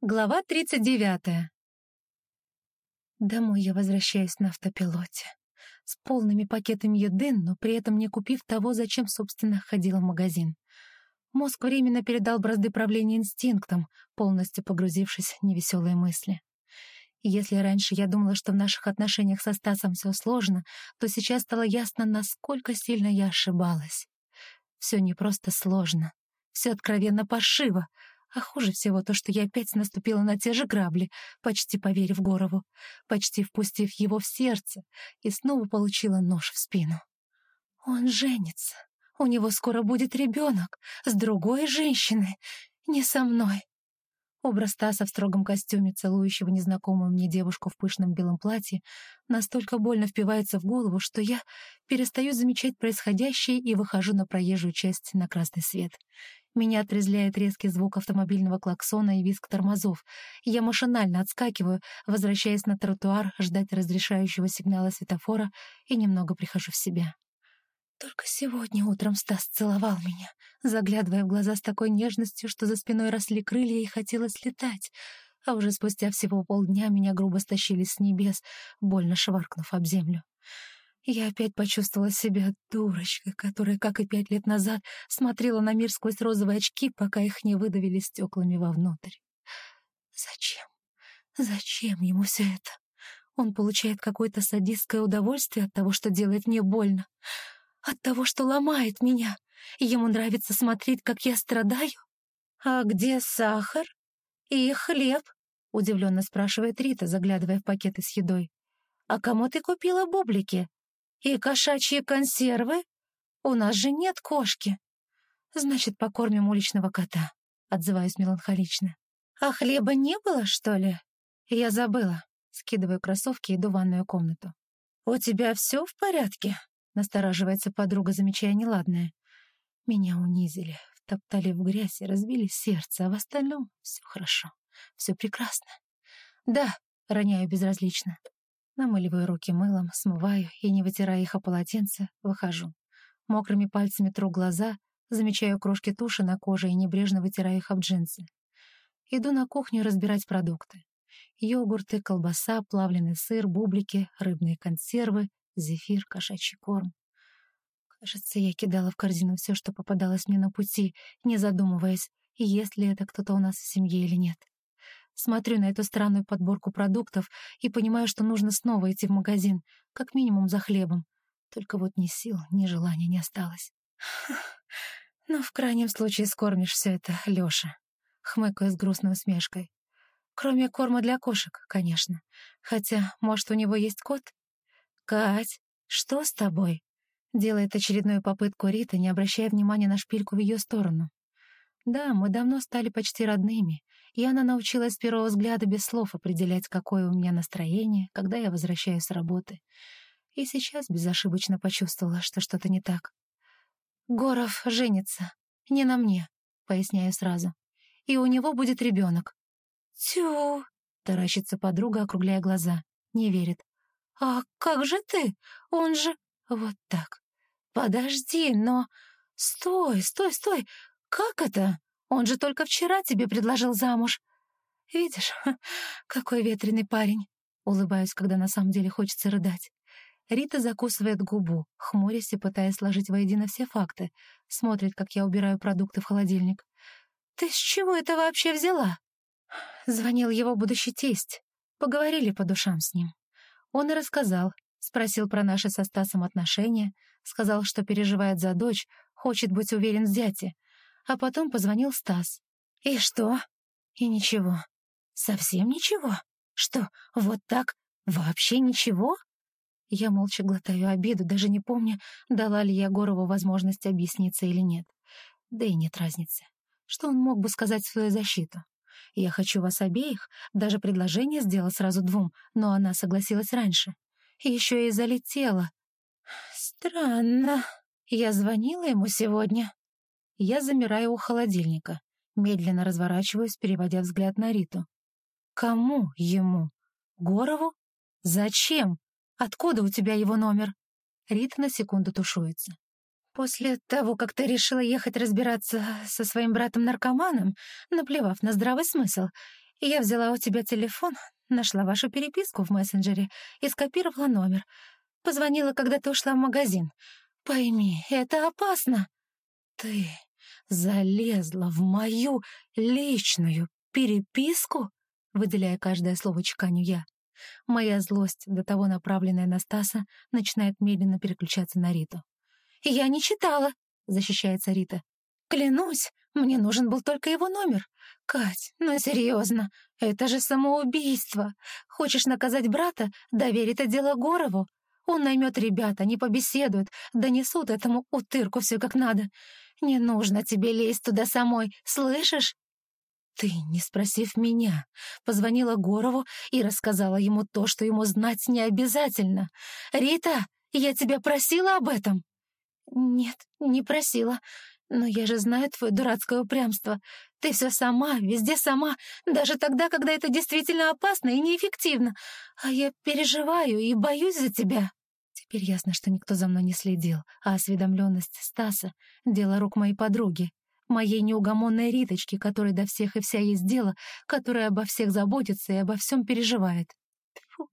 Глава 39. Домой я возвращаюсь на автопилоте. С полными пакетами еды, но при этом не купив того, зачем, собственно, ходила в магазин. Мозг временно передал бразды правления инстинктам, полностью погрузившись в невеселые мысли. И если раньше я думала, что в наших отношениях со Стасом все сложно, то сейчас стало ясно, насколько сильно я ошибалась. Все не просто сложно, все откровенно паршиво. А хуже всего то, что я опять наступила на те же грабли, почти поверив Горову, почти впустив его в сердце, и снова получила нож в спину. Он женится. У него скоро будет ребенок с другой женщиной, не со мной. Образ Стаса в строгом костюме, целующего незнакомую мне девушку в пышном белом платье, настолько больно впивается в голову, что я перестаю замечать происходящее и выхожу на проезжую часть на красный свет. Меня отрезвляет резкий звук автомобильного клаксона и визг тормозов. Я машинально отскакиваю, возвращаясь на тротуар, ждать разрешающего сигнала светофора и немного прихожу в себя. Только сегодня утром Стас целовал меня, заглядывая в глаза с такой нежностью, что за спиной росли крылья и хотелось летать, а уже спустя всего полдня меня грубо стащили с небес, больно шваркнув об землю. Я опять почувствовала себя дурочкой, которая, как и 5 лет назад, смотрела на мир сквозь розовые очки, пока их не выдавили стеклами вовнутрь. Зачем? Зачем ему все это? Он получает какое-то садистское удовольствие от того, что делает мне больно, от того, что ломает меня. Ему нравится смотреть, как я страдаю. «А где сахар и хлеб?» — удивленно спрашивает Рита, заглядывая в пакеты с едой. «А кому ты купила бублики? И кошачьи консервы? У нас же нет кошки». «Значит, покормим уличного кота», — отзываюсь меланхолично. «А хлеба не было, что ли?» «Я забыла». Скидываю кроссовки и иду в ванную комнату. «У тебя все в порядке?» — настораживается подруга, замечая неладное. Меня унизили, втоптали в грязь и разбили сердце, а в остальном все хорошо, все прекрасно. «Да», — роняю безразлично. Намыливаю руки мылом, смываю и, не вытирая их о полотенце, выхожу. Мокрыми пальцами тру глаза, замечаю крошки туши на коже и небрежно вытираю их об джинсы. Иду на кухню разбирать продукты. Йогурты, колбаса, плавленый сыр, бублики, рыбные консервы, зефир, кошачий корм. Кажется, я кидала в корзину все, что попадалось мне на пути, не задумываясь, есть ли это кто-то у нас в семье или нет. Смотрю на эту странную подборку продуктов и понимаю, что нужно снова идти в магазин, как минимум за хлебом. Только вот ни сил, ни желания не осталось. Ну, в крайнем случае, скормишь все это Лёше. Хмыкаю с грустной усмешкой. Кроме корма для кошек, конечно. Хотя, может, у него есть кот? «Кать, что с тобой?» Делает очередную попытку Рита, не обращая внимания на шпильку в ее сторону. Да, мы давно стали почти родными, и она научилась с первого взгляда без слов определять, какое у меня настроение, когда я возвращаюсь с работы. И сейчас безошибочно почувствовала, что что-то не так. «Горов женится. Не на мне», — поясняю сразу. «И у него будет ребенок». «Тю!» — таращится подруга, округляя глаза. Не верит. «А как же ты? Он же...» «Вот так. Подожди, но... Стой, стой, стой! Как это? Он же только вчера тебе предложил замуж. Видишь, какой ветреный парень!» Улыбаюсь, когда на самом деле хочется рыдать. Рита закусывает губу, хмурясь и пытаясь сложить воедино все факты. Смотрит, как я убираю продукты в холодильник. «Ты с чего это вообще взяла?» Звонил его будущий тесть. Поговорили по душам с ним. Он и рассказал. Спросил про наши со Стасом отношения. Сказал, что переживает за дочь, хочет быть уверен в зяте. А потом позвонил Стас. «И что?» «И ничего». «Совсем ничего? Что, вот так? Вообще ничего?» Я молча глотаю обиду, даже не помня, дала ли я Горову возможность объясниться или нет. Да и нет разницы. Что он мог бы сказать в свою защиту? «Я хочу вас обеих», даже предложение сделала сразу 2, но она согласилась раньше. Еще и залетела. «Странно. Я звонила ему сегодня». Я замираю у холодильника. Медленно разворачиваюсь, переводя взгляд на Риту. «Кому ему? Горову? Зачем? Откуда у тебя его номер?» Рита на секунду тушуется. «После того, как ты решила ехать разбираться со своим братом-наркоманом, наплевав на здравый смысл, Я взяла у тебя телефон, нашла вашу переписку в мессенджере и скопировала номер. Позвонила, когда ты ушла в магазин. Пойми, это опасно. Ты залезла в мою личную переписку? Выделяя каждое слово, чеканю я. Моя злость, до того направленная на Стаса, начинает медленно переключаться на Риту. «Я не читала», — защищается Рита. «Клянусь, мне нужен был только его номер. Кать, ну серьезно, это же самоубийство. Хочешь наказать брата? Доверь это дело Горову. Он наймет ребят, они побеседуют, донесут этому утырку все как надо. Не нужно тебе лезть туда самой, слышишь?» Ты, не спросив меня, позвонила Горову и рассказала ему то, что ему знать не обязательно. «Рита, я тебя просила об этом?» «Нет, не просила. Но я же знаю твое дурацкое упрямство. Ты все сама, везде сама, даже тогда, когда это действительно опасно и неэффективно. А я переживаю и боюсь за тебя». Теперь ясно, что никто за мной не следил, а осведомленность Стаса — дело рук моей подруги, моей неугомонной Риточки, которой до всех и вся есть дело, которая обо всех заботится и обо всем переживает. Тьфу.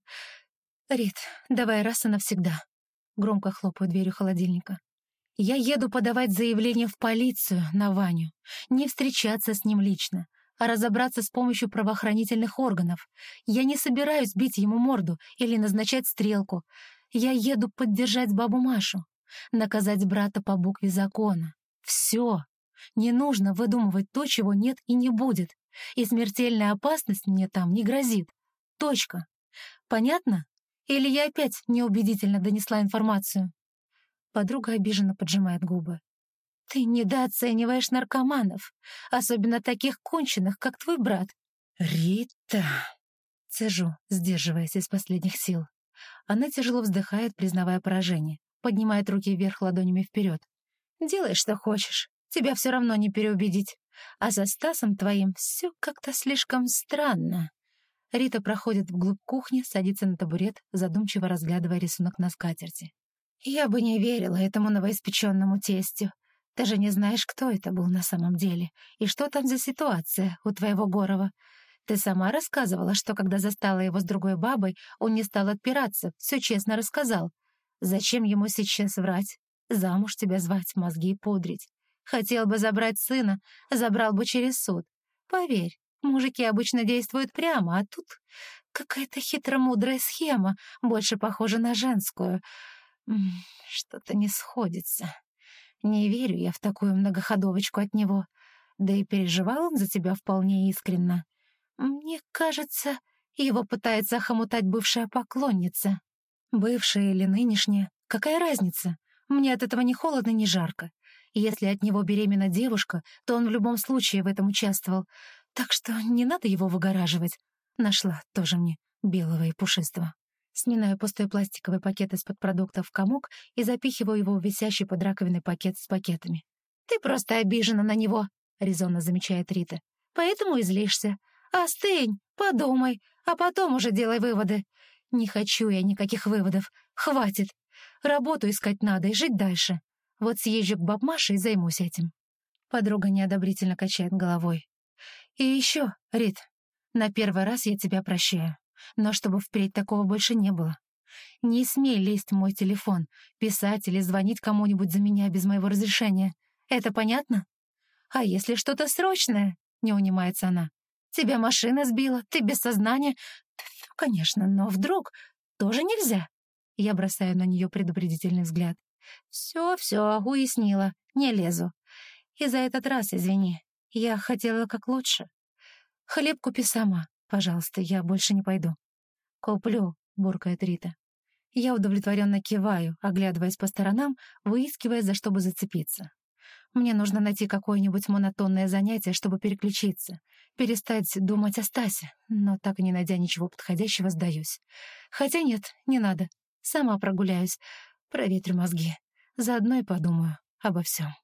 «Рит, давай раз и навсегда». Громко хлопаю дверью холодильника. «Я еду подавать заявление в полицию на Ваню. Не встречаться с ним лично, а разобраться с помощью правоохранительных органов. Я не собираюсь бить ему морду или назначать стрелку. Я еду поддержать бабу Машу, наказать брата по букве закона. Все. Не нужно выдумывать то, чего нет и не будет. И смертельная опасность мне там не грозит. Точка. Понятно? Или я опять неубедительно донесла информацию?» Подруга обиженно поджимает губы. «Ты недооцениваешь наркоманов, особенно таких конченых, как твой брат». «Рита!» — цежу, сдерживаясь из последних сил. Она тяжело вздыхает, признавая поражение, поднимает руки вверх ладонями вперед. «Делай, что хочешь, тебя все равно не переубедить. А за Стасом твоим все как-то слишком странно». Рита проходит вглубь кухни, садится на табурет, задумчиво разглядывая рисунок на скатерти. «Я бы не верила этому новоиспеченному тестю. Ты же не знаешь, кто это был на самом деле, и что там за ситуация у твоего Горова. Ты сама рассказывала, что когда застала его с другой бабой, он не стал отпираться, все честно рассказал. Зачем ему сейчас врать? Замуж тебя звать, мозги пудрить. Хотел бы забрать сына, забрал бы через суд. Поверь, мужики обычно действуют прямо, а тут какая-то хитромудрая схема, больше похожа на женскую. Что-то не сходится. Не верю я в такую многоходовочку от него. Да и переживал он за тебя вполне искренно. Мне кажется, его пытается охомутать бывшая поклонница. Бывшая или нынешняя, какая разница? Мне от этого ни холодно, ни жарко. Если от него беременна девушка, то он в любом случае в этом участвовал. Так что не надо его выгораживать. Нашла тоже мне белого и пушистого. Сминаю пустой пластиковый пакет из-под продуктов в комок и запихиваю его в висящий под раковиной пакет с пакетами. «Ты просто обижена на него», — резонно замечает Рита. «Поэтому и злишься. Остынь, подумай, а потом уже делай выводы». «Не хочу я никаких выводов. Хватит. Работу искать надо и жить дальше. Вот съезжу к бабмаше и займусь этим». Подруга неодобрительно качает головой. «И еще, Рит, на первый раз я тебя прощаю. Но чтобы впредь такого больше не было. Не смей лезть в мой телефон, писать или звонить кому-нибудь за меня без моего разрешения. Это понятно? А если что-то срочное?» — не унимается она. «Тебя машина сбила, ты без сознания?» «Конечно, но вдруг тоже нельзя?» Я бросаю на нее предупредительный взгляд. «Все, уяснила, не лезу. И за этот раз извини, я хотела как лучше. Хлеб купи сама, пожалуйста, я больше не пойду». «Куплю», — буркает Рита. Я удовлетворенно киваю, оглядываясь по сторонам, выискивая, за что бы зацепиться. Мне нужно найти какое-нибудь монотонное занятие, чтобы переключиться, перестать думать о Стасе, но так и не найдя ничего подходящего, сдаюсь. Хотя нет, не надо. Сама прогуляюсь, проветрю мозги. Заодно и подумаю обо всем.